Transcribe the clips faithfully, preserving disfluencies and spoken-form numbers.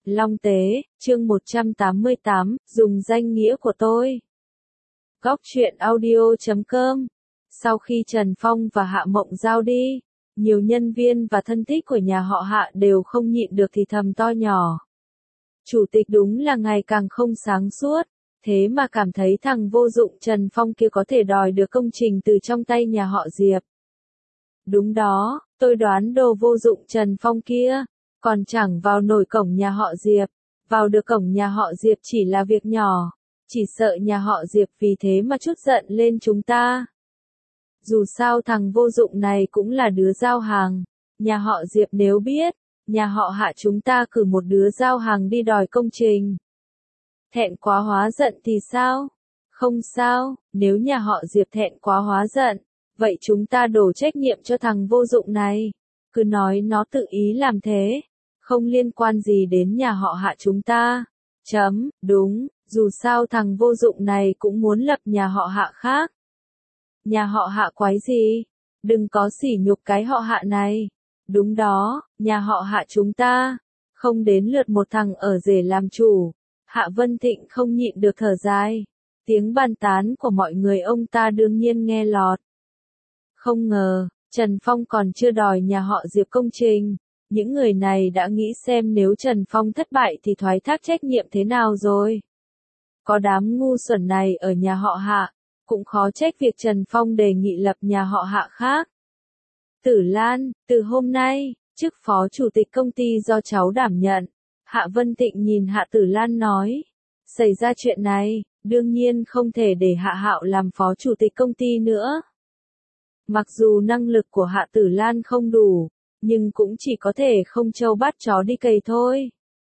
Long Tế, chương một trăm tám mươi tám, dùng danh nghĩa của tôi. Góc truyện audio chấm com. Sau khi Trần Phong và Hạ Mộng Giao đi, nhiều nhân viên và thân thích của nhà họ Hạ đều không nhịn được thì thầm to nhỏ. Chủ tịch đúng là ngày càng không sáng suốt, thế mà cảm thấy thằng vô dụng Trần Phong kia có thể đòi được công trình từ trong tay nhà họ Diệp. Đúng đó, tôi đoán đồ vô dụng Trần Phong kia, còn chẳng vào nổi cổng nhà họ Diệp, vào được cổng nhà họ Diệp chỉ là việc nhỏ, chỉ sợ nhà họ Diệp vì thế mà chút giận lên chúng ta. Dù sao thằng vô dụng này cũng là đứa giao hàng, nhà họ Diệp nếu biết, nhà họ Hạ chúng ta cử một đứa giao hàng đi đòi công trình. Thẹn quá hóa giận thì sao? Không sao, nếu nhà họ Diệp thẹn quá hóa giận, vậy chúng ta đổ trách nhiệm cho thằng vô dụng này. Cứ nói nó tự ý làm thế, không liên quan gì đến nhà họ Hạ chúng ta. Chấm, đúng, dù sao thằng vô dụng này cũng muốn lập nhà họ Hạ khác. Nhà họ Hạ quái gì? Đừng có sỉ nhục cái họ Hạ này. Đúng đó, nhà họ Hạ chúng ta, không đến lượt một thằng ở rể làm chủ. Hạ Vân Thịnh không nhịn được thở dài. Tiếng bàn tán của mọi người ông ta đương nhiên nghe lọt. Không ngờ, Trần Phong còn chưa đòi nhà họ Diệp công trình. Những người này đã nghĩ xem nếu Trần Phong thất bại thì thoái thác trách nhiệm thế nào rồi. Có đám ngu xuẩn này ở nhà họ Hạ, cũng khó trách việc Trần Phong đề nghị lập nhà họ Hạ khác. Tử Lan, từ hôm nay, chức phó chủ tịch công ty do cháu đảm nhận. Hạ Vân Thịnh nhìn Hạ Tử Lan nói. Xảy ra chuyện này, đương nhiên không thể để Hạ Hạo làm phó chủ tịch công ty nữa. Mặc dù năng lực của Hạ Tử Lan không đủ, nhưng cũng chỉ có thể không trâu bắt chó đi cày thôi.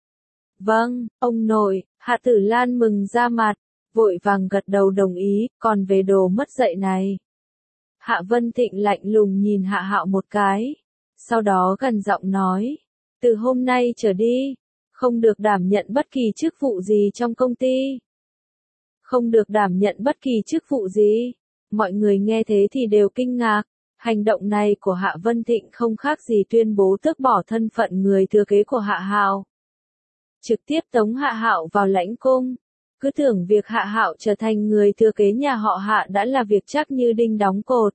Vâng, ông nội, Hạ Tử Lan mừng ra mặt, vội vàng gật đầu đồng ý, còn về đồ mất dạy này. Hạ Vân Thịnh lạnh lùng nhìn Hạ Hạo một cái, sau đó gần giọng nói, từ hôm nay trở đi, không được đảm nhận bất kỳ chức vụ gì trong công ty. Không được đảm nhận bất kỳ chức vụ gì. Mọi người nghe thế thì đều kinh ngạc, hành động này của Hạ Vân Thịnh không khác gì tuyên bố tước bỏ thân phận người thừa kế của Hạ Hạo. Trực tiếp tống Hạ Hạo vào lãnh cung, cứ tưởng việc Hạ Hạo trở thành người thừa kế nhà họ Hạ đã là việc chắc như đinh đóng cột.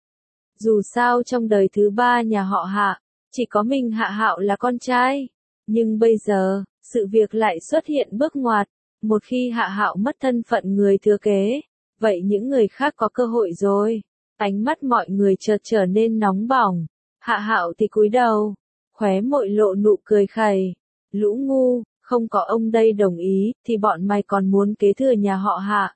Dù sao trong đời thứ ba nhà họ Hạ, chỉ có mình Hạ Hạo là con trai, nhưng bây giờ, sự việc lại xuất hiện bước ngoặt, một khi Hạ Hạo mất thân phận người thừa kế, vậy những người khác có cơ hội rồi. Ánh mắt mọi người chợt trở nên nóng bỏng. Hạ Hạo thì cúi đầu, khóe môi lộ nụ cười khẩy. Lũ ngu, không có ông đây đồng ý, thì bọn mày còn muốn kế thừa nhà họ Hạ.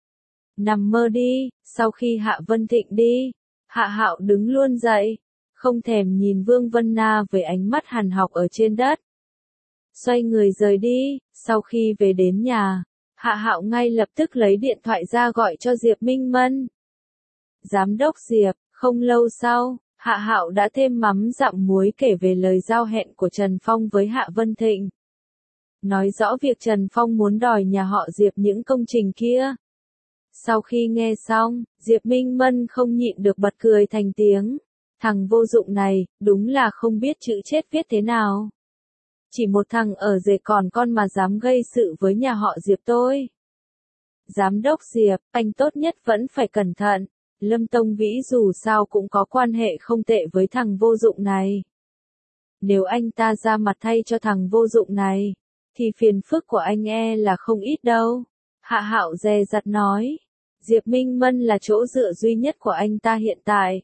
Nằm mơ đi. Sau khi Hạ Vân Thịnh đi, Hạ Hạo đứng luôn dậy, không thèm nhìn Vương Vân Na với ánh mắt hằn học ở trên đất. Xoay người rời đi. Sau khi về đến nhà, Hạ Hạo ngay lập tức lấy điện thoại ra gọi cho Diệp Minh Mân. Giám đốc Diệp, không lâu sau, Hạ Hạo đã thêm mắm dặm muối kể về lời giao hẹn của Trần Phong với Hạ Vân Thịnh. Nói rõ việc Trần Phong muốn đòi nhà họ Diệp những công trình kia. Sau khi nghe xong, Diệp Minh Mân không nhịn được bật cười thành tiếng. Thằng vô dụng này, đúng là không biết chữ chết viết thế nào. Chỉ một thằng ở rể còn con mà dám gây sự với nhà họ Diệp tôi. Giám đốc Diệp, anh tốt nhất vẫn phải cẩn thận. Lâm Tông Vĩ dù sao cũng có quan hệ không tệ với thằng vô dụng này. Nếu anh ta ra mặt thay cho thằng vô dụng này, thì phiền phức của anh e là không ít đâu. Hạ Hạo dè dặt nói. Diệp Minh Mân là chỗ dựa duy nhất của anh ta hiện tại.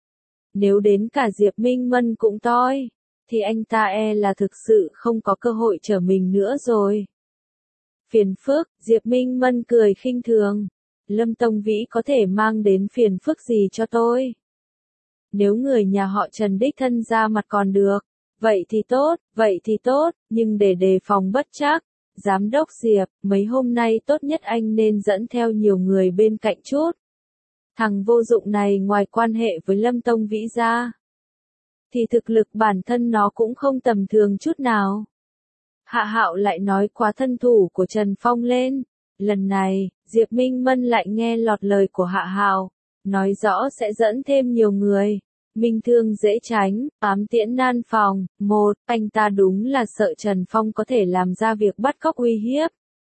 Nếu đến cả Diệp Minh Mân cũng toi, thì anh ta e là thực sự không có cơ hội trở mình nữa rồi. Phiền phức, Diệp Minh Mân cười khinh thường. Lâm Tông Vĩ có thể mang đến phiền phức gì cho tôi? Nếu người nhà họ Trần đích thân ra mặt còn được, vậy thì tốt, vậy thì tốt, nhưng để đề phòng bất trắc, Giám đốc Diệp, mấy hôm nay tốt nhất anh nên dẫn theo nhiều người bên cạnh chút. Thằng vô dụng này ngoài quan hệ với Lâm Tông Vĩ ra, thì thực lực bản thân nó cũng không tầm thường chút nào. Hạ Hạo lại nói quá thân thủ của Trần Phong lên. Lần này, Diệp Minh Mân lại nghe lọt lời của Hạ Hạo, nói rõ sẽ dẫn thêm nhiều người. Minh thương dễ tránh, ám tiễn nan phòng. Một, anh ta đúng là sợ Trần Phong có thể làm ra việc bắt cóc uy hiếp.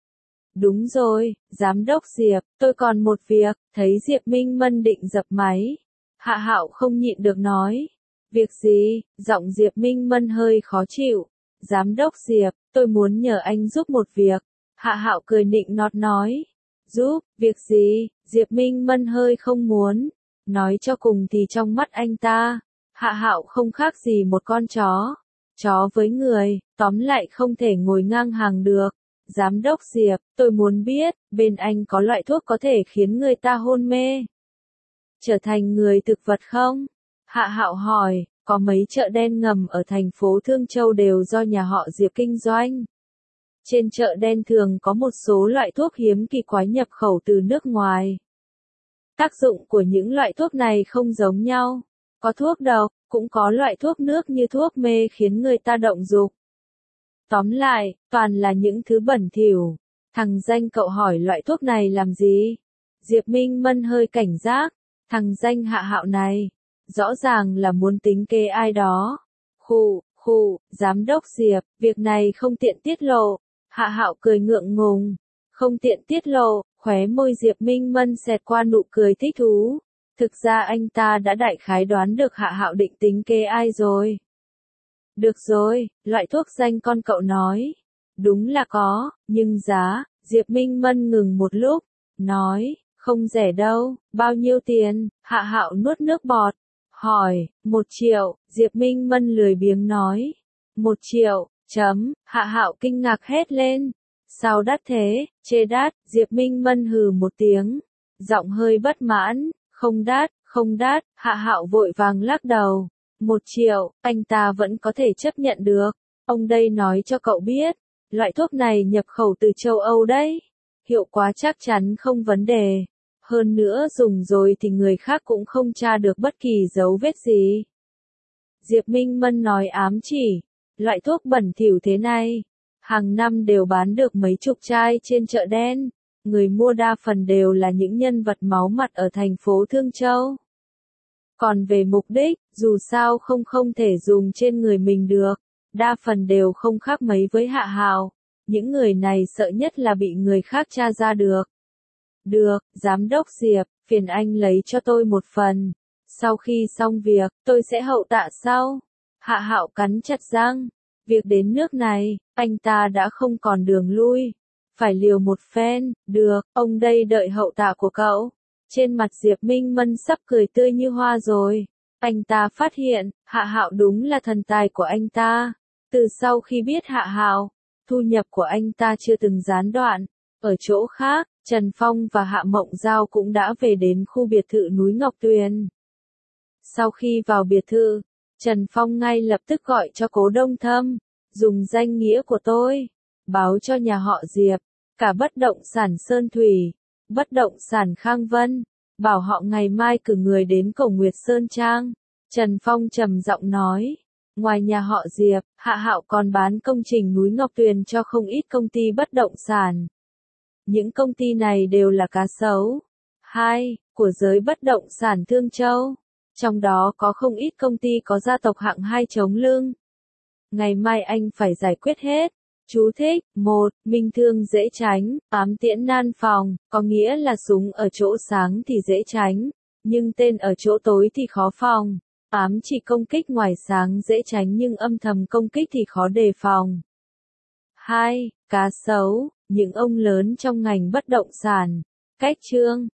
Đúng rồi, giám đốc Diệp, tôi còn một việc. Thấy Diệp Minh Mân định dập máy, Hạ Hạo không nhịn được nói. Việc gì? Giọng Diệp Minh Mân hơi khó chịu. Giám đốc Diệp, tôi muốn nhờ anh giúp một việc. Hạ Hạo cười nịnh nót nói. Giúp, việc gì? Diệp Minh Mân hơi không muốn. Nói cho cùng thì trong mắt anh ta, Hạ Hạo không khác gì một con chó. Chó với người, tóm lại không thể ngồi ngang hàng được. Giám đốc Diệp, tôi muốn biết, bên anh có loại thuốc có thể khiến người ta hôn mê, trở thành người thực vật không? Hạ Hạo hỏi, có mấy chợ đen ngầm ở thành phố Thương Châu đều do nhà họ Diệp kinh doanh. Trên chợ đen thường có một số loại thuốc hiếm kỳ quái nhập khẩu từ nước ngoài. Tác dụng của những loại thuốc này không giống nhau. Có thuốc độc, cũng có loại thuốc nước như thuốc mê khiến người ta động dục. Tóm lại, toàn là những thứ bẩn thỉu. Thằng danh cậu hỏi loại thuốc này làm gì? Diệp Minh Mân hơi cảnh giác. Thằng danh Hạ Hạo này, rõ ràng là muốn tính kế ai đó. Khụ, khụ, giám đốc Diệp, việc này không tiện tiết lộ. Hạ Hạo cười ngượng ngùng. Không tiện tiết lộ, khóe môi Diệp Minh Mân xẹt qua nụ cười thích thú. Thực ra anh ta đã đại khái đoán được Hạ Hạo định tính kế ai rồi. Được rồi, loại thuốc danh con cậu nói. Đúng là có, nhưng giá, Diệp Minh Mân ngừng một lúc, nói, không rẻ đâu, bao nhiêu tiền? Hạ Hạo nuốt nước bọt, hỏi, một triệu, Diệp Minh Mân lười biếng nói. Một triệu, chấm, Hạ Hạo kinh ngạc hét lên. Sao đắt thế? Chê đắt, Diệp Minh Mân hừ một tiếng, giọng hơi bất mãn, không đắt, không đắt, Hạ Hạo vội vàng lắc đầu. Một triệu, anh ta vẫn có thể chấp nhận được. Ông đây nói cho cậu biết, loại thuốc này nhập khẩu từ châu Âu đấy. Hiệu quả chắc chắn không vấn đề. Hơn nữa dùng rồi thì người khác cũng không tra được bất kỳ dấu vết gì. Diệp Minh Mân nói ám chỉ, loại thuốc bẩn thỉu thế này, hàng năm đều bán được mấy chục chai trên chợ đen. Người mua đa phần đều là những nhân vật máu mặt ở thành phố Thương Châu. Còn về mục đích, dù sao không không thể dùng trên người mình được, đa phần đều không khác mấy với Hạ Hạo. Những người này sợ nhất là bị người khác tra ra được. Được, giám đốc Diệp, phiền anh lấy cho tôi một phần. Sau khi xong việc, tôi sẽ hậu tạ sau. Hạ Hạo cắn chặt răng. Việc đến nước này, anh ta đã không còn đường lui. Phải liều một phen, được, ông đây đợi hậu tạ của cậu. Trên mặt Diệp Minh Mân sắp cười tươi như hoa rồi. Anh ta phát hiện, Hạ Hạo đúng là thần tài của anh ta. Từ sau khi biết Hạ Hạo, thu nhập của anh ta chưa từng gián đoạn. Ở chỗ khác, Trần Phong và Hạ Mộng Giao cũng đã về đến khu biệt thự núi Ngọc Tuyền. Sau khi vào biệt thự, Trần Phong ngay lập tức gọi cho Cố Đông Thâm, dùng danh nghĩa của tôi, báo cho nhà họ Diệp, cả bất động sản Sơn Thủy, bất động sản Khang Vân, bảo họ ngày mai cử người đến Cổ Nguyệt Sơn Trang. Trần Phong trầm giọng nói, ngoài nhà họ Diệp, Hạ Hạo còn bán công trình núi Ngọc Tuyền cho không ít công ty bất động sản. Những công ty này đều là cá sấu. Hai, của giới bất động sản Thương Châu. Trong đó có không ít công ty có gia tộc hạng hai chống lưng. Ngày mai anh phải giải quyết hết. Chú thích, một, minh thương dễ tránh, ám tiễn nan phòng, có nghĩa là súng ở chỗ sáng thì dễ tránh, nhưng tên ở chỗ tối thì khó phòng. Ám chỉ công kích ngoài sáng dễ tránh nhưng âm thầm công kích thì khó đề phòng. Hai, cá sấu, những ông lớn trong ngành bất động sản. Cách chương